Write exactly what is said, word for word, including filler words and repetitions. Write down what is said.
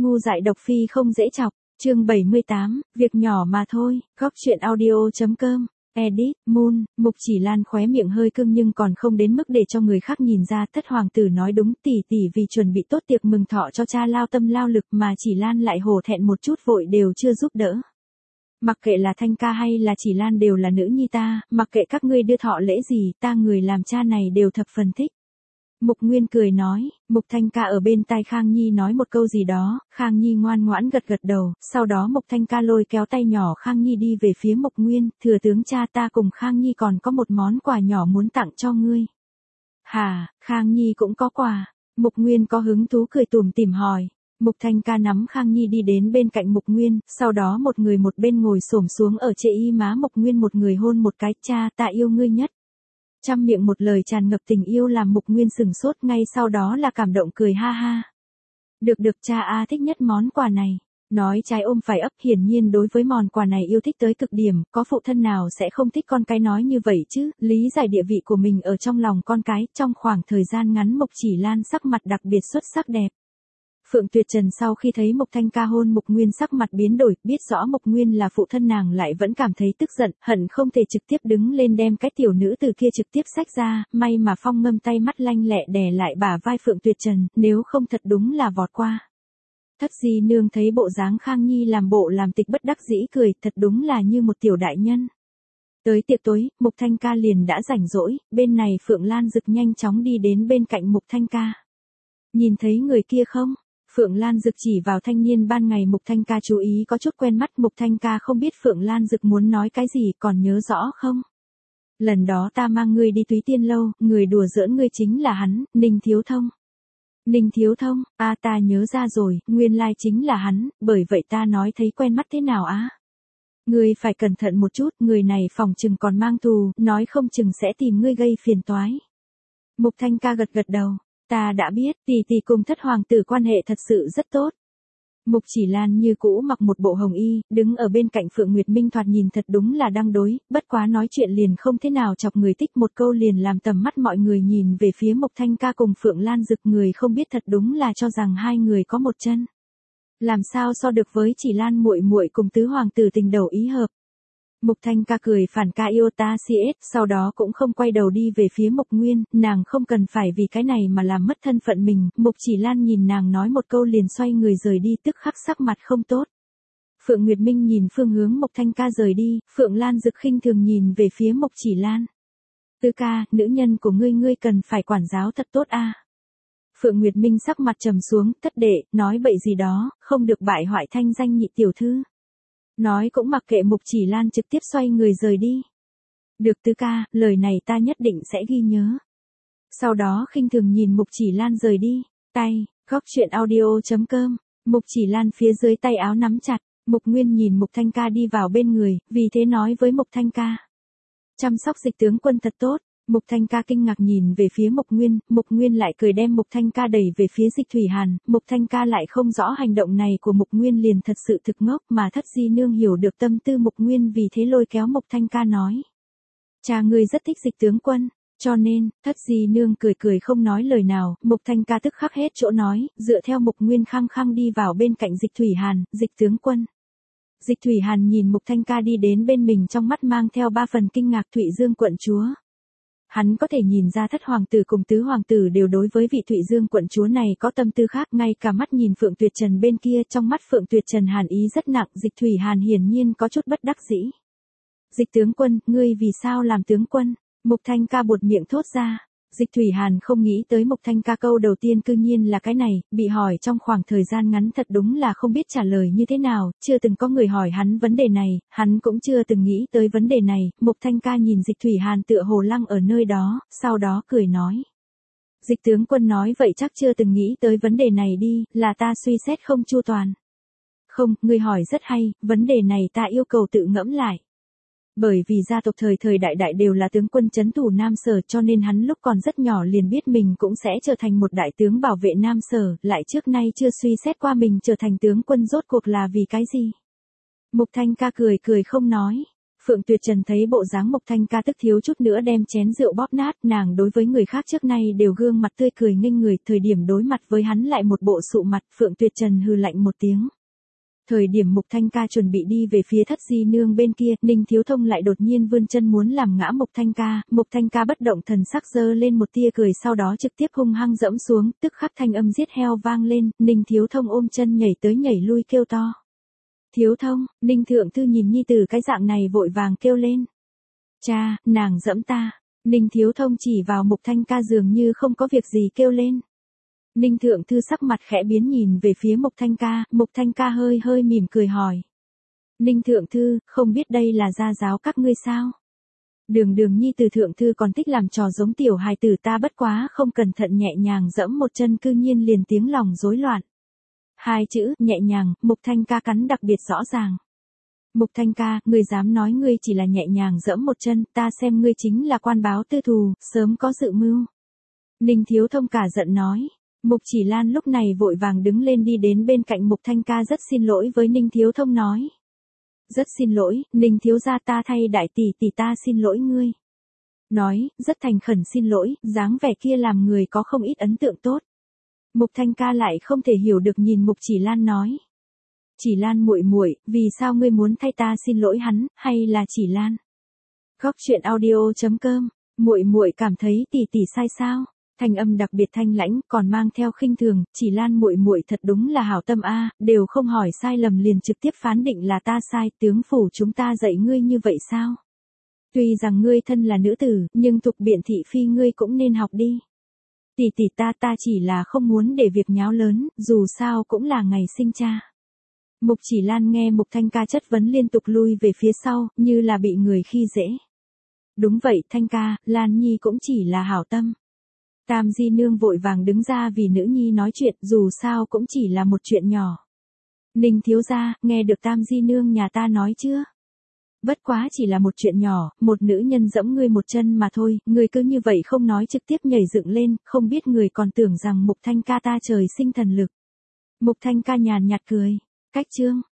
Ngu dại độc phi không dễ chọc, chương bảy mươi tám, việc nhỏ mà thôi, góc chuyện audio.com, edit, Moon, Mục Chỉ Lan khóe miệng hơi cưng nhưng còn không đến mức để cho người khác nhìn ra. Thất hoàng tử nói đúng, tỷ tỷ vì chuẩn bị tốt tiệc mừng thọ cho cha lao tâm lao lực mà Chỉ Lan lại hổ thẹn một chút vội đều chưa giúp đỡ. Mặc kệ là Thanh ca hay là Chỉ Lan đều là nữ nhi ta, mặc kệ các ngươi đưa thọ lễ gì, ta người làm cha này đều thập phần thích. Mục Nguyên cười nói, Mục Thanh ca ở bên tai Khang Nhi nói một câu gì đó, Khang Nhi ngoan ngoãn gật gật đầu, sau đó Mục Thanh ca lôi kéo tay nhỏ Khang Nhi đi về phía Mục Nguyên, thừa tướng cha ta cùng Khang Nhi còn có một món quà nhỏ muốn tặng cho ngươi. Hà, Khang Nhi cũng có quà, Mục Nguyên có hứng thú cười tủm tỉm hỏi. Mục Thanh ca nắm Khang Nhi đi đến bên cạnh Mục Nguyên, sau đó một người một bên ngồi xổm xuống ở trên y má Mục Nguyên, một người hôn một cái, cha ta yêu ngươi nhất. Trăm miệng một lời tràn ngập tình yêu làm Mục Nguyên sừng sốt, ngay sau đó là cảm động cười ha ha. Được được, cha a thích nhất món quà này. Nói trái ôm phải ấp, hiển nhiên đối với món quà này yêu thích tới cực điểm, có phụ thân nào sẽ không thích con cái nói như vậy chứ, lý giải địa vị của mình ở trong lòng con cái. Trong khoảng thời gian ngắn Mục Chỉ Lan sắc mặt đặc biệt xuất sắc đẹp. Phượng Tuyệt Trần sau khi thấy Mục Thanh ca hôn Mục Nguyên sắc mặt biến đổi, biết rõ Mục Nguyên là phụ thân nàng lại vẫn cảm thấy tức giận, hận không thể trực tiếp đứng lên đem cái tiểu nữ từ kia trực tiếp xách ra, may mà Phong Ngâm tay mắt lanh lẹ đè lại bả vai Phượng Tuyệt Trần, nếu không thật đúng là vọt qua. Thất Di Nương thấy bộ dáng Khang Nhi làm bộ làm tịch bất đắc dĩ cười, thật đúng là như một tiểu đại nhân. Tới tiệc tối, Mục Thanh ca liền đã rảnh rỗi, bên này Phượng Lan Dực nhanh chóng đi đến bên cạnh Mục Thanh ca. Nhìn thấy người kia không? Phượng Lan Dực chỉ vào thanh niên ban ngày Mục Thanh ca chú ý có chút quen mắt. Mục Thanh ca không biết Phượng Lan Dực muốn nói cái gì, còn nhớ rõ không? Lần đó ta mang ngươi đi Túy Tiên Lâu, người đùa giỡn ngươi chính là hắn, Ninh Thiếu Thông. Ninh Thiếu Thông, a à, ta nhớ ra rồi, nguyên lai chính là hắn, bởi vậy ta nói thấy quen mắt thế nào á? Ngươi phải cẩn thận một chút, người này phòng chừng còn mang thù, nói không chừng sẽ tìm ngươi gây phiền toái. Mục Thanh ca gật gật đầu. Ta đã biết, tỷ tỷ cùng thất hoàng tử quan hệ thật sự rất tốt. Mục Chỉ Lan như cũ mặc một bộ hồng y, đứng ở bên cạnh Phượng Nguyệt Minh thoạt nhìn thật đúng là đang đối, bất quá nói chuyện liền không thế nào chọc người thích, một câu liền làm tầm mắt mọi người nhìn về phía Mục Thanh ca cùng Phượng Lan Dực, người không biết thật đúng là cho rằng hai người có một chân. Làm sao so được với Chỉ Lan muội muội cùng tứ hoàng tử tình đầu ý hợp. Mục Thanh ca cười phản ca yêu ta si ết, sau đó cũng không quay đầu đi về phía Mục Nguyên, nàng không cần phải vì cái này mà làm mất thân phận mình. Mục Chỉ Lan nhìn nàng nói một câu liền xoay người rời đi, tức khắc sắc mặt không tốt. Phượng Nguyệt Minh nhìn phương hướng Mục Thanh ca rời đi, Phượng Lan Dực khinh thường nhìn về phía Mục Chỉ Lan. Tư ca, nữ nhân của ngươi ngươi cần phải quản giáo thật tốt a. Phượng Nguyệt Minh sắc mặt trầm xuống, thất đệ, nói bậy gì đó, không được bại hoại thanh danh nhị tiểu thư. Nói cũng mặc kệ Mục Chỉ Lan trực tiếp xoay người rời đi. Được tứ ca, lời này ta nhất định sẽ ghi nhớ. Sau đó khinh thường nhìn Mục Chỉ Lan rời đi. Tay, góc chuyện audio.com, Mục Chỉ Lan phía dưới tay áo nắm chặt, Mục Nguyên nhìn Mục Thanh ca đi vào bên người, vì thế nói với Mục Thanh ca. Chăm sóc Dịch tướng quân thật tốt. Mục Thanh ca kinh ngạc nhìn về phía Mục Nguyên, Mục Nguyên lại cười đem Mục Thanh ca đẩy về phía Dịch Thủy Hàn, Mục Thanh ca lại không rõ hành động này của Mục Nguyên liền thật sự thực ngốc, mà Thất Di Nương hiểu được tâm tư Mục Nguyên vì thế lôi kéo Mục Thanh ca nói. Cha ngươi rất thích Dịch tướng quân, cho nên, Thất Di Nương cười cười không nói lời nào, Mục Thanh ca tức khắc hết chỗ nói, dựa theo Mục Nguyên khăng khăng đi vào bên cạnh Dịch Thủy Hàn, Dịch tướng quân. Dịch Thủy Hàn nhìn Mục Thanh ca đi đến bên mình trong mắt mang theo ba phần kinh ngạc. Thụy Dương quận chúa. Hắn có thể nhìn ra thất hoàng tử cùng tứ hoàng tử đều đối với vị Thụy Dương quận chúa này có tâm tư khác, ngay cả mắt nhìn Phượng Tuyệt Trần bên kia, trong mắt Phượng Tuyệt Trần hàn ý rất nặng. Dịch Thủy Hàn hiển nhiên có chút bất đắc dĩ. Dịch tướng quân, ngươi vì sao làm tướng quân? Mục Thanh ca buột miệng thốt ra. Dịch Thủy Hàn không nghĩ tới Mục Thanh ca câu đầu tiên cư nhiên là cái này, bị hỏi trong khoảng thời gian ngắn thật đúng là không biết trả lời như thế nào, chưa từng có người hỏi hắn vấn đề này, hắn cũng chưa từng nghĩ tới vấn đề này. Mục Thanh ca nhìn Dịch Thủy Hàn tựa hồ lăng ở nơi đó, sau đó cười nói. Dịch tướng quân nói vậy chắc chưa từng nghĩ tới vấn đề này đi, là ta suy xét không chu toàn. Không, ngươi hỏi rất hay, vấn đề này ta yêu cầu tự ngẫm lại. Bởi vì gia tộc thời thời đại đại đều là tướng quân trấn thủ Nam Sở, cho nên hắn lúc còn rất nhỏ liền biết mình cũng sẽ trở thành một đại tướng bảo vệ Nam Sở, lại trước nay chưa suy xét qua mình trở thành tướng quân rốt cuộc là vì cái gì. Mục Thanh ca cười cười không nói. Phượng Tuyệt Trần thấy bộ dáng Mục Thanh Ca tức thiếu chút nữa đem chén rượu bóp nát, nàng đối với người khác trước nay đều gương mặt tươi cười nghênh người, thời điểm đối mặt với hắn lại một bộ sụ mặt, Phượng Tuyệt Trần hừ lạnh một tiếng. Thời điểm Mục Thanh Ca chuẩn bị đi về phía Thất Di Nương bên kia, Ninh Thiếu Thông lại đột nhiên vươn chân muốn làm ngã Mục Thanh Ca, Mục Thanh Ca bất động thần sắc giơ lên một tia cười, sau đó trực tiếp hung hăng dẫm xuống, tức khắc thanh âm giết heo vang lên, Ninh Thiếu Thông ôm chân nhảy tới nhảy lui kêu to. Thiếu Thông, Ninh Thượng Thư nhìn nhi tử cái dạng này vội vàng kêu lên. Cha, nàng dẫm ta. Ninh Thiếu Thông chỉ vào Mục Thanh Ca dường như không có việc gì kêu lên. Ninh Thượng Thư sắc mặt khẽ biến nhìn về phía Mục Thanh Ca, Mục Thanh Ca hơi hơi mỉm cười hỏi. Ninh Thượng Thư, không biết đây là gia giáo các ngươi sao? Đường đường nhi từ Thượng Thư còn thích làm trò giống tiểu hài tử, ta bất quá không cẩn thận nhẹ nhàng dẫm một chân cư nhiên liền tiếng lòng rối loạn. Hai chữ, nhẹ nhàng, Mục Thanh Ca cắn đặc biệt rõ ràng. Mục Thanh Ca, ngươi dám nói ngươi chỉ là nhẹ nhàng dẫm một chân, ta xem ngươi chính là quan báo tư thù, sớm có dự mưu. Ninh Thiếu Thông cả giận nói. Mục Chỉ Lan lúc này vội vàng đứng lên đi đến bên cạnh Mục Thanh Ca, rất xin lỗi với Ninh Thiếu Thông nói. Rất xin lỗi, Ninh Thiếu gia, ta thay đại tỷ tỷ ta xin lỗi ngươi. Nói, rất thành khẩn xin lỗi, dáng vẻ kia làm người có không ít ấn tượng tốt. Mục Thanh Ca lại không thể hiểu được nhìn Mục Chỉ Lan nói. Chỉ Lan muội muội, vì sao ngươi muốn thay ta xin lỗi hắn, hay là Chỉ Lan? Góc truyện audio chấm com, muội muội cảm thấy tỷ tỷ sai sao? Thanh âm đặc biệt thanh lãnh, còn mang theo khinh thường, Chỉ Lan muội muội thật đúng là hảo tâm a, đều không hỏi sai lầm liền trực tiếp phán định là ta sai, tướng phủ chúng ta dạy ngươi như vậy sao? Tuy rằng ngươi thân là nữ tử, nhưng tục biện thị phi ngươi cũng nên học đi. Tỷ tỷ ta ta chỉ là không muốn để việc nháo lớn, dù sao cũng là ngày sinh cha. Mục Chỉ Lan nghe Mục Thanh Ca chất vấn liên tục lui về phía sau, như là bị người khi dễ. Đúng vậy Thanh Ca, Lan Nhi cũng chỉ là hảo tâm. Tam Di Nương vội vàng đứng ra vì nữ nhi nói chuyện, dù sao cũng chỉ là một chuyện nhỏ. Ninh thiếu gia, nghe được Tam Di Nương nhà ta nói chưa? Bất quá chỉ là một chuyện nhỏ, một nữ nhân dẫm ngươi một chân mà thôi, ngươi cứ như vậy không nói trực tiếp nhảy dựng lên, không biết người còn tưởng rằng Mục Thanh Ca ta trời sinh thần lực. Mục Thanh Ca nhàn nhạt cười, cách chương,